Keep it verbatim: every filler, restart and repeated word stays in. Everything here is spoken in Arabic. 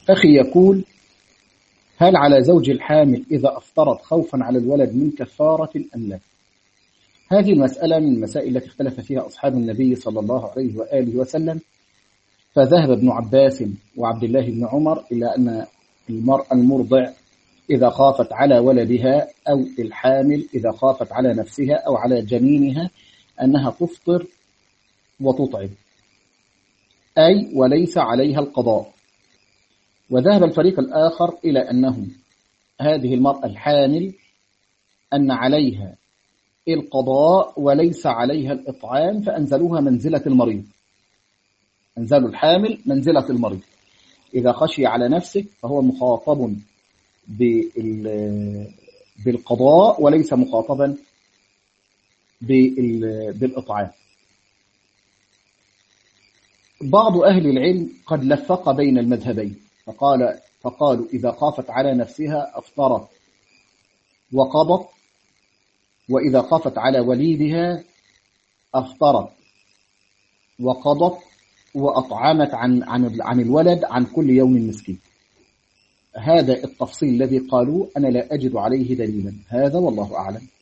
أخي يقول: هل على زوج الحامل إذا أفطرت خوفا على الولد من كفارة أم لا؟ هذه المسألة من المسائل التي اختلف فيها أصحاب النبي صلى الله عليه وآله وسلم، فذهب ابن عباس وعبد الله بن عمر إلى أن المرأة المرضع إذا خافت على ولدها أو الحامل إذا خافت على نفسها أو على جنينها أنها تفطر وتطعم، أي وليس عليها القضاء. وذهب الفريق الآخر إلى أنه هذه المرأة الحامل أن عليها القضاء وليس عليها الإطعام، فأنزلوها منزلة المريض، أنزلوا الحامل منزلة المريض. إذا خشي على نفسه فهو مخاطب بالقضاء وليس مخاطبا بالإطعام. بعض أهل العلم قد لفق بين المذهبين، فقال فقالوا إذا خافت على نفسها أفطرت وقضت، وإذا خافت على وليدها أفطرت وقضت وأطعمت عن عن عن الولد عن كل يوم مسكين. هذا التفصيل الذي قالوه أنا لا أجد عليه دليلا، هذا والله أعلم.